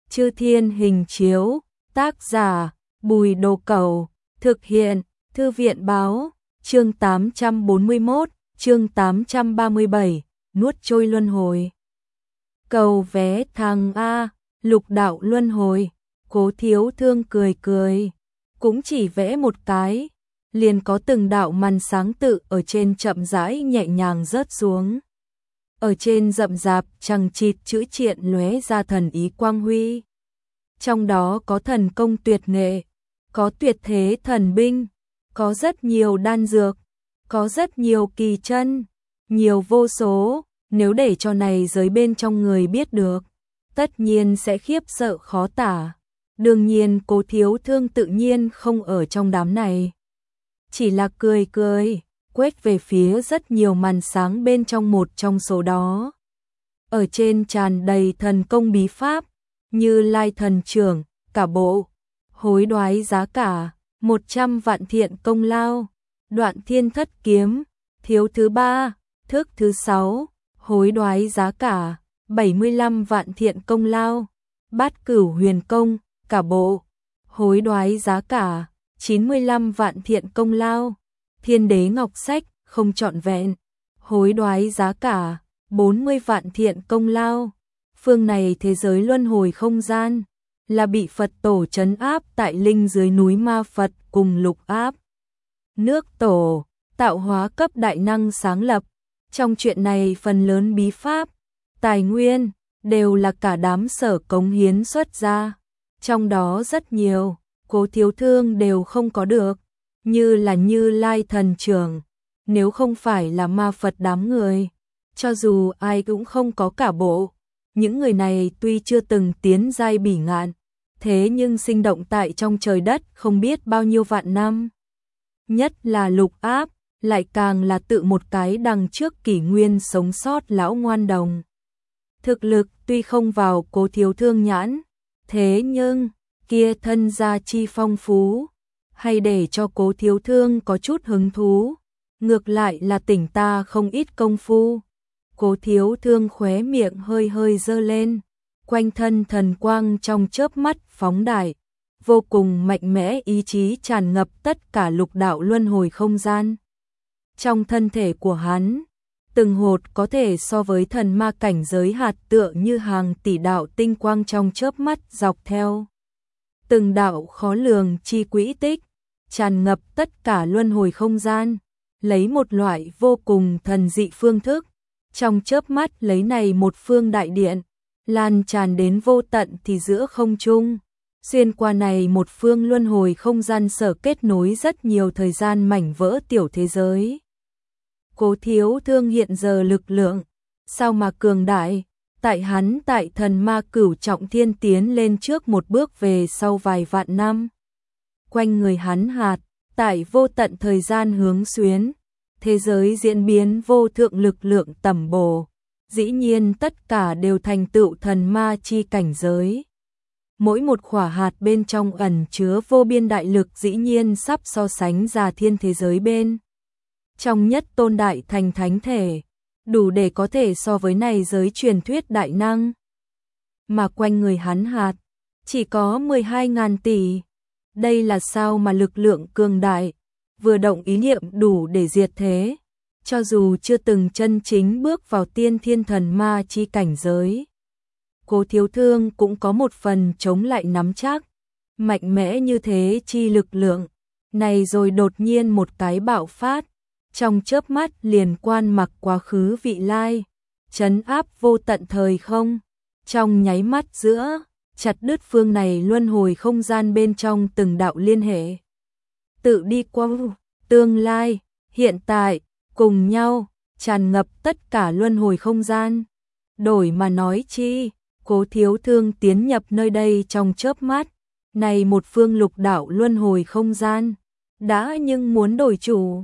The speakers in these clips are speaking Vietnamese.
Chư Thiên Hình Chiếu, tác giả, Bùi Đồ Cẩu, thực hiện, Thư viện Báo, chương 841, chương 837, nuốt trôi luân hồi. Cầu vé thằng A, lục đạo luân hồi, Cố Thiếu Thương cười cười, cũng chỉ vẽ một cái, liền có từng đạo màn sáng tự ở trên chậm rãi nhẹ nhàng rớt xuống. Ở trên rậm rạp chằng chịt chữ triện lóe ra thần ý quang huy. Trong đó có thần công tuyệt nghệ, có tuyệt thế thần binh, có rất nhiều đan dược, có rất nhiều kỳ chân, nhiều vô số, nếu để cho này giới bên trong người biết được, tất nhiên sẽ khiếp sợ khó tả. Đương nhiên Cố Thiếu Thương tự nhiên không ở trong đám này. Chỉ là cười cười, quét về phía rất nhiều màn sáng bên trong một trong số đó. Ở trên tràn đầy thần công bí pháp, Như Lai thần trưởng, cả bộ, hối đoái giá cả, 100 vạn thiện công lao, Đoạn Thiên Thất kiếm, thiếu thứ 3, thức thứ 6, hối đoái giá cả, 75 vạn thiện công lao, Bát Cửu huyền công, cả bộ, hối đoái giá cả, 95 vạn thiện công lao, Thiên Đế ngọc sách, không trọn vẹn, hối đoái giá cả, 40 vạn thiện công lao. Phương này thế giới luân hồi không gian, là bị Phật tổ trấn áp tại linh dưới núi Ma Phật cùng lục áp. Nước tổ, tạo hóa cấp đại năng sáng lập, trong chuyện này phần lớn bí pháp, tài nguyên, đều là cả đám sở cống hiến xuất ra. Trong đó rất nhiều, Cố Thiếu Thương đều không có được, như là Như Lai thần trưởng, nếu không phải là Ma Phật đám người, cho dù ai cũng không có cả bộ. Những người này tuy chưa từng tiến giai bỉ ngạn, thế nhưng sinh động tại trong trời đất không biết bao nhiêu vạn năm. Nhất là lục áp, lại càng là tự một cái đằng trước kỷ nguyên sống sót lão ngoan đồng. Thực lực tuy không vào Cố Thiếu Thương nhãn, thế nhưng kia thân gia chi phong phú, hay để cho Cố Thiếu Thương có chút hứng thú, ngược lại là tỉnh ta không ít công phu. Cố Thiếu Thương khóe miệng hơi hơi dơ lên, quanh thân thần quang trong chớp mắt phóng đại, vô cùng mạnh mẽ ý chí tràn ngập tất cả lục đạo luân hồi không gian. Trong thân thể của hắn, từng hột có thể so với thần ma cảnh giới hạt tựa như hàng tỷ đạo tinh quang trong chớp mắt dọc theo. Từng đạo khó lường chi quỹ tích, tràn ngập tất cả luân hồi không gian, lấy một loại vô cùng thần dị phương thức. Trong chớp mắt lấy này một phương đại điện, lan tràn đến vô tận thì giữa không trung, xuyên qua này một phương luân hồi không gian sở kết nối rất nhiều thời gian mảnh vỡ tiểu thế giới. Cố Thiếu Thương hiện giờ lực lượng, sao mà cường đại, tại hắn tại thần ma cửu trọng thiên tiến lên trước một bước về sau vài vạn năm. Quanh người hắn hạt, tại vô tận thời gian hướng xuyến. Thế giới diễn biến vô thượng lực lượng tầm bổ, dĩ nhiên tất cả đều thành tựu thần ma chi cảnh giới. Mỗi một khỏa hạt bên trong ẩn chứa vô biên đại lực dĩ nhiên sắp so sánh ra thiên thế giới bên. Trong nhất tôn đại thành thánh thể, đủ để có thể so với này giới truyền thuyết đại năng. Mà quanh người hắn hạt, chỉ có 12.000 tỷ. Đây là sao mà lực lượng cường đại, vừa động ý niệm đủ để diệt thế, cho dù chưa từng chân chính bước vào tiên thiên thần ma chi cảnh giới. Cố Thiếu Thương cũng có một phần chống lại nắm chắc, mạnh mẽ như thế chi lực lượng, này rồi đột nhiên một cái bạo phát, trong chớp mắt liền quan mặc quá khứ vị lai, trấn áp vô tận thời không, trong nháy mắt giữa, chặt đứt phương này luân hồi không gian bên trong từng đạo liên hệ. Tự đi qua tương lai, hiện tại, cùng nhau, tràn ngập tất cả luân hồi không gian. Đổi mà nói chi, Cố Thiếu Thương tiến nhập nơi đây trong chớp mắt, này một phương lục đạo luân hồi không gian, đã nhưng muốn đổi chủ.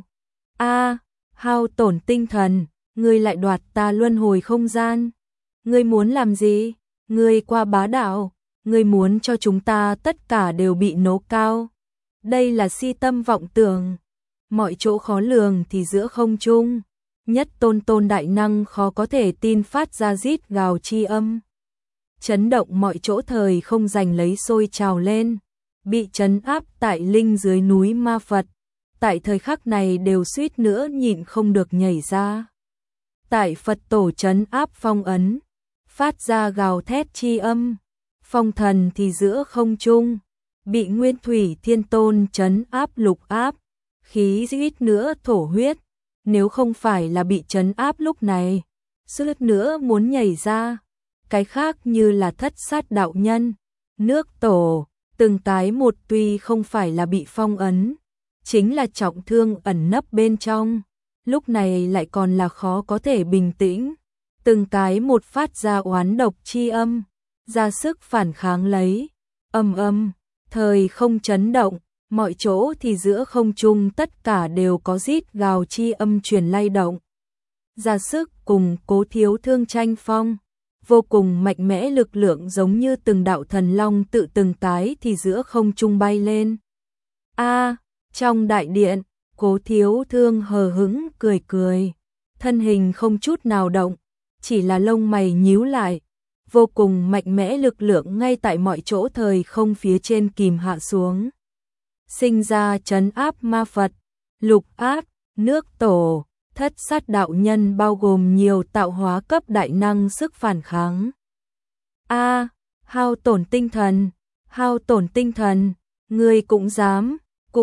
Hao tổn tinh thần, ngươi lại đoạt ta luân hồi không gian. Ngươi muốn làm gì? Ngươi qua bá đạo, ngươi muốn cho chúng ta tất cả đều bị nổ cao. Đây là si tâm vọng tưởng, mọi chỗ khó lường thì giữa không trung, nhất tôn đại năng khó có thể tin phát ra rít gào chi âm. chấn động mọi chỗ thời không giành lấy sôi trào lên, bị trấn áp tại linh dưới núi ma Phật, tại thời khắc này đều suýt nữa nhịn không được nhảy ra. Tại Phật tổ trấn áp phong ấn, phát ra gào thét chi âm, phong thần thì giữa không trung, bị Nguyên Thủy Thiên Tôn trấn áp lục áp, khí suýt nữa thổ huyết, nếu không phải là bị trấn áp lúc này, suýt nữa muốn nhảy ra. Cái khác như là Thất Sát đạo nhân, nước tổ, từng cái một tuy không phải là bị phong ấn, chính là trọng thương ẩn nấp bên trong, lúc này lại còn là khó có thể bình tĩnh, từng cái một phát ra oán độc chi âm, ra sức phản kháng lấy, thời không chấn động, mọi chỗ thì giữa không trung tất cả đều có rít gào chi âm truyền lay động. Ra sức cùng Cố Thiếu Thương tranh phong, vô cùng mạnh mẽ lực lượng giống như từng đạo thần long tự từng cái thì giữa không trung bay lên. Trong đại điện, Cố Thiếu Thương hờ hững cười cười, thân hình không chút nào động, chỉ là lông mày nhíu lại, vô cùng mạnh mẽ lực lượng ngay tại mọi chỗ thời không phía trên kìm hạ xuống. Sinh ra trấn áp ma Phật, lục áp, nước tổ, Thất Sát đạo nhân bao gồm nhiều tạo hóa cấp đại năng sức phản kháng. Hao tổn tinh thần, ngươi cũng dám,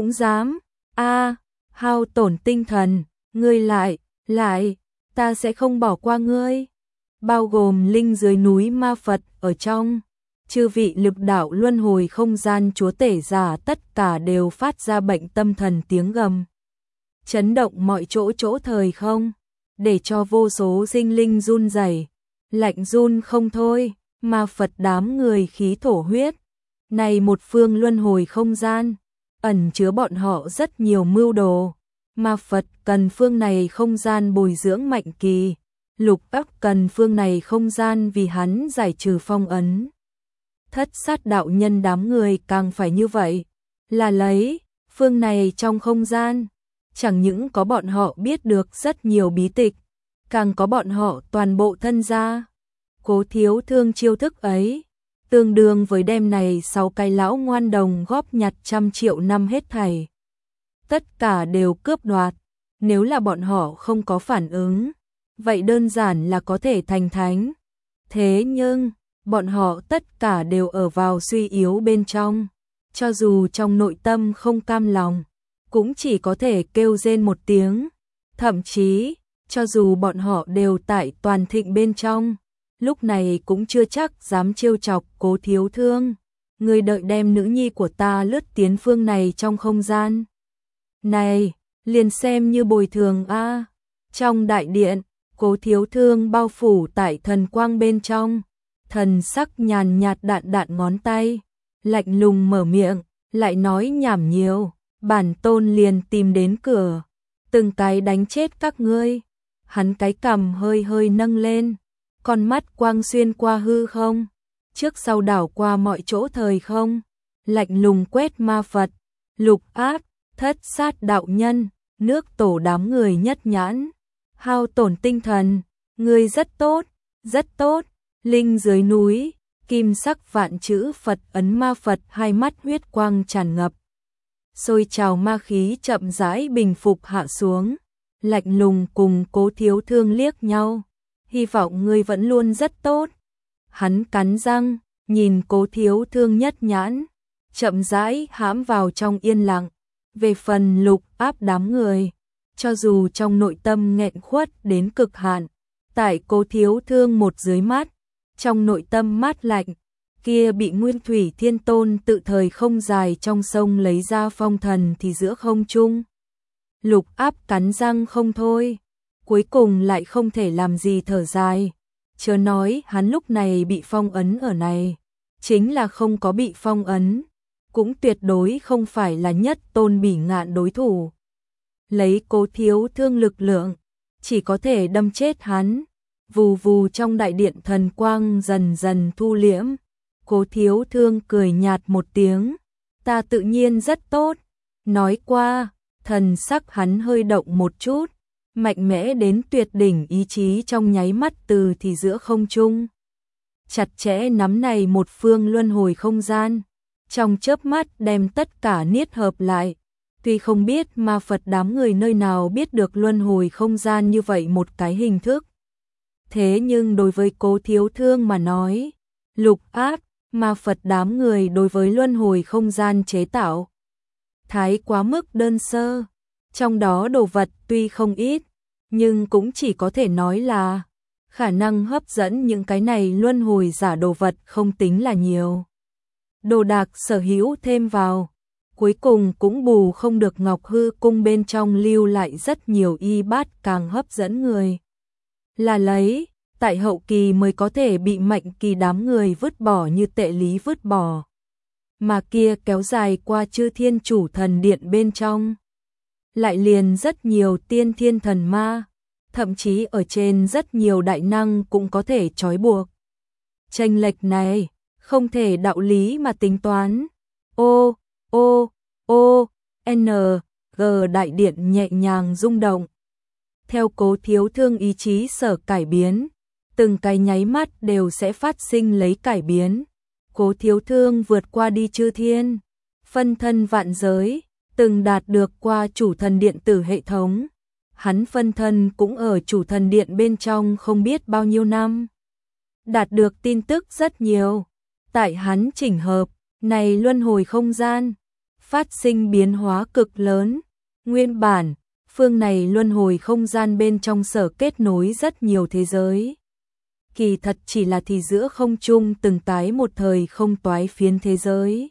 hao tổn tinh thần, ngươi lại, ta sẽ không bỏ qua ngươi. Bao gồm linh dưới núi ma Phật ở trong, chư vị lực đạo luân hồi không gian chúa tể giả tất cả đều phát ra bệnh tâm thần tiếng gầm. Chấn động mọi chỗ thời không, để cho vô số sinh linh run rẩy, lạnh run không thôi, ma Phật đám người khí thổ huyết. Này một phương luân hồi không gian, ẩn chứa bọn họ rất nhiều mưu đồ. Ma Phật cần phương này không gian bồi dưỡng mạnh kỳ, lục áp cần phương này không gian vì hắn giải trừ phong ấn. Thất Sát đạo nhân đám người càng phải như vậy, là lấy phương này trong không gian. Chẳng những có bọn họ biết được rất nhiều bí tịch, càng có bọn họ toàn bộ thân gia. Cố Thiếu Thương chiêu thức ấy, tương đương với đem này 6 cái lão ngoan đồng góp nhặt 100 triệu năm hết thảy. Tất cả đều cướp đoạt, nếu là bọn họ không có phản ứng, vậy đơn giản là có thể thành thánh. Thế nhưng, bọn họ tất cả đều ở vào suy yếu bên trong, cho dù trong nội tâm không cam lòng, cũng chỉ có thể kêu rên một tiếng. Thậm chí, cho dù bọn họ đều tại toàn thịnh bên trong, lúc này cũng chưa chắc dám trêu chọc Cố Thiếu Thương. Người đợi đem nữ nhi của ta lướt tiến phương này trong không gian. Này, liền xem như bồi thường a. Trong đại điện, Cố Thiếu Thương bao phủ tại thần quang bên trong, thần sắc nhàn nhạt đạn ngón tay, lạnh lùng mở miệng, lại nói nhảm nhiều. Bản tôn liền tìm đến cửa, từng cái đánh chết các ngươi. Hắn cái cằm hơi nâng lên, con mắt quang xuyên qua hư không, trước sau đảo qua mọi chỗ thời không, lạnh lùng quét ma Phật, lục áp, Thất Sát đạo nhân, nước tổ đám người nhất nhãn. Hao tổn tinh thần, ngươi rất tốt, linh dưới núi, kim sắc vạn chữ Phật ấn ma Phật hai mắt huyết quang tràn ngập. Sôi trào ma khí chậm rãi bình phục hạ xuống, lạnh lùng cùng Cố Thiếu Thương liếc nhau, hy vọng ngươi vẫn luôn rất tốt. Hắn cắn răng, nhìn Cố Thiếu Thương nhất nhãn, chậm rãi hãm vào trong yên lặng. Về phần lục áp đám người, cho dù trong nội tâm nghẹn khuất đến cực hạn, tại Cố Thiếu Thương một dưới mắt, trong nội tâm mát lạnh, kia bị Nguyên Thủy Thiên Tôn tự thời không dài trong sông lấy ra phong thần thì giữa không trung. Lục áp cắn răng không thôi, cuối cùng lại không thể làm gì thở dài. Chớ nói hắn lúc này bị phong ấn ở này, chính là không có bị phong ấn, cũng tuyệt đối không phải là nhất tôn bỉ ngạn đối thủ. Lấy Cố Thiếu Thương lực lượng, chỉ có thể đâm chết hắn. Vù vù trong đại điện thần quang dần dần thu liễm. Cố Thiếu Thương cười nhạt một tiếng, ta tự nhiên rất tốt. Nói qua, thần sắc hắn hơi động một chút, mạnh mẽ đến tuyệt đỉnh ý chí trong nháy mắt từ thì giữa không trung. chặt chẽ nắm này một phương luân hồi không gian, trong chớp mắt đem tất cả niết hợp lại. Tuy không biết ma Phật đám người nơi nào biết được luân hồi không gian như vậy một cái hình thức. Thế nhưng đối với Cố Thiếu Thương mà nói, lục áp, ma Phật đám người đối với luân hồi không gian chế tạo thái quá mức đơn sơ. Trong đó đồ vật tuy không ít, nhưng cũng chỉ có thể nói là khả năng hấp dẫn những cái này luân hồi giả đồ vật không tính là nhiều. Đồ đạc sở hữu thêm vào, cuối cùng cũng bù không được Ngọc Hư Cung bên trong lưu lại rất nhiều y bát càng hấp dẫn người. Là lấy, tại hậu kỳ mới có thể bị Mạnh Kỳ đám người vứt bỏ như tệ lý vứt bỏ. Mà kia kéo dài qua Chư Thiên Chủ Thần Điện bên trong. Lại liền rất nhiều tiên thiên thần ma, thậm chí ở trên rất nhiều đại năng cũng có thể trói buộc. Chênh lệch này, không thể đạo lý mà tính toán. G đại điện nhẹ nhàng rung động. Theo Cố Thiếu Thương ý chí sở cải biến, từng cái nháy mắt đều sẽ phát sinh lấy cải biến. Cố Thiếu Thương vượt qua đi chư thiên, phân thân vạn giới, từng đạt được qua chủ thần điện tử hệ thống. Hắn phân thân cũng ở chủ thần điện bên trong không biết bao nhiêu năm. Đạt được tin tức rất nhiều. Tại hắn chỉnh hợp, này luân hồi không gian, phát sinh biến hóa cực lớn. Nguyên bản, phương này luân hồi không gian bên trong sở kết nối rất nhiều thế giới. Kỳ thật chỉ là thì giữa không trung từng tái một thời không toái phiến thế giới.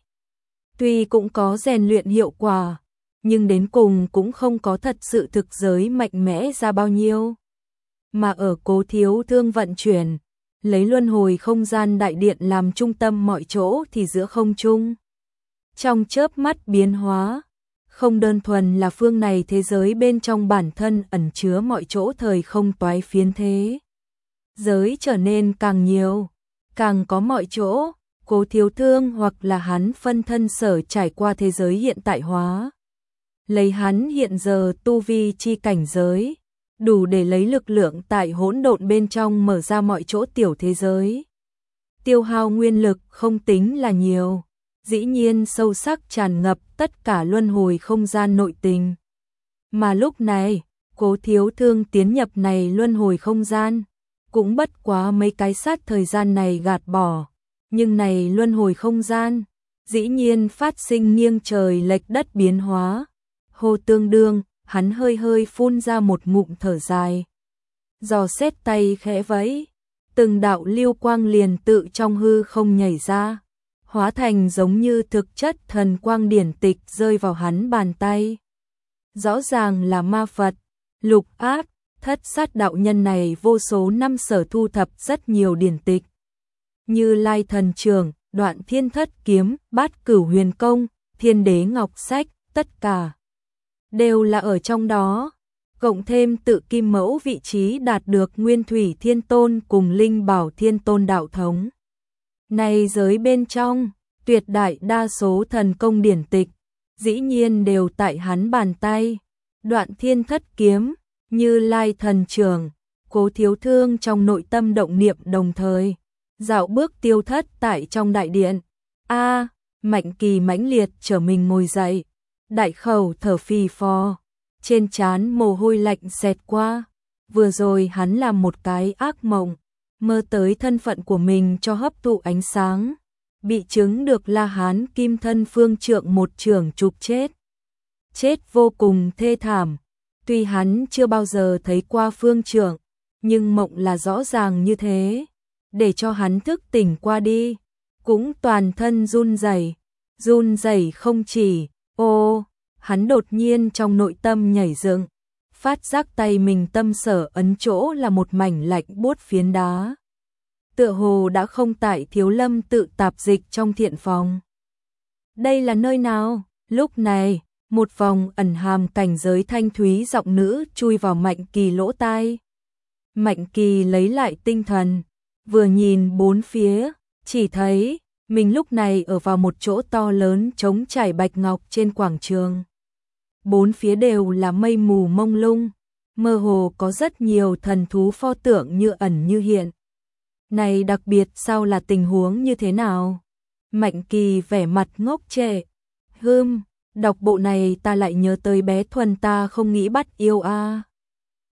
Tuy cũng có rèn luyện hiệu quả, nhưng đến cùng cũng không có thật sự thực giới mạnh mẽ ra bao nhiêu. Mà ở Cố Thiếu Thương vận chuyển, lấy luân hồi không gian đại điện làm trung tâm mọi chỗ thì giữa không trung. Trong chớp mắt biến hóa, không đơn thuần là phương này thế giới bên trong bản thân ẩn chứa mọi chỗ thời không toái phiến thế. Giới trở nên càng nhiều, càng có mọi chỗ, Cố Thiếu Thương hoặc là hắn phân thân sở trải qua thế giới hiện tại hóa. Lấy hắn hiện giờ tu vi chi cảnh giới, đủ để lấy lực lượng tại hỗn độn bên trong mở ra mọi chỗ tiểu thế giới. Tiêu hao nguyên lực không tính là nhiều, dĩ nhiên sâu sắc tràn ngập tất cả luân hồi không gian nội tình. Mà lúc này, Cố Thiếu Thương tiến nhập này luân hồi không gian, cũng bất quá mấy cái sát thời gian này gạt bỏ, nhưng này luân hồi không gian, dĩ nhiên phát sinh nghiêng trời lệch đất biến hóa. Hồ Tương Đương, hắn hơi hơi phun ra một ngụm thở dài. Giò xét tay khẽ vẫy, từng đạo lưu quang liền tự trong hư không nhảy ra, hóa thành giống như thực chất thần quang điển tịch rơi vào hắn bàn tay. Rõ ràng là ma Phật, lục áp, thất sát đạo nhân này vô số năm sở thu thập rất nhiều điển tịch. Như Lai Thần Trường, Đoạn Thiên Thất Kiếm, Bát Cửu Huyền Công, Thiên Đế Ngọc Sách, tất cả đều là ở trong đó, cộng thêm tự Kim Mẫu vị trí đạt được Nguyên Thủy Thiên Tôn cùng Linh Bảo Thiên Tôn đạo thống. Này giới bên trong, tuyệt đại đa số thần công điển tịch, dĩ nhiên đều tại hắn bàn tay. Đoạn Thiên Thất Kiếm, Như Lai Thần Trường, Cố Thiếu Thương trong nội tâm động niệm đồng thời, dạo bước tiêu thất tại trong đại điện. Mạnh Kỳ mãnh liệt trở mình ngồi dậy, đại khẩu thở phì phò, trên trán mồ hôi lạnh xẹt qua. Vừa rồi hắn làm một cái ác mộng, mơ tới thân phận của mình cho hấp thụ ánh sáng, bị chứng được La Hán Kim Thân Phương Trượng một chưởng chụp chết. Chết vô cùng thê thảm, tuy hắn chưa bao giờ thấy qua Phương Trượng, nhưng mộng là rõ ràng như thế, để cho hắn thức tỉnh qua đi, cũng toàn thân run rẩy không chỉ. Hắn đột nhiên trong nội tâm nhảy dựng, phát giác tay mình tâm sở ấn chỗ là một mảnh lạnh buốt phiến đá. Tựa hồ đã không tại Thiếu Lâm tự tạp dịch trong thiện phòng. Đây là nơi nào? Lúc này, một vòng ẩn hàm cảnh giới thanh thúy giọng nữ chui vào Mạnh Kỳ lỗ tai. Mạnh Kỳ lấy lại tinh thần, vừa nhìn bốn phía, chỉ thấy mình lúc này ở vào một chỗ to lớn trống trải bạch ngọc trên quảng trường. Bốn phía đều là mây mù mông lung, mơ hồ có rất nhiều thần thú pho tượng như ẩn như hiện. Này đặc biệt sao là tình huống như thế nào? Mạnh Kỳ vẻ mặt ngốc trệ. Đọc bộ này ta lại nhớ tới bé Thuần ta không nghĩ bắt yêu a.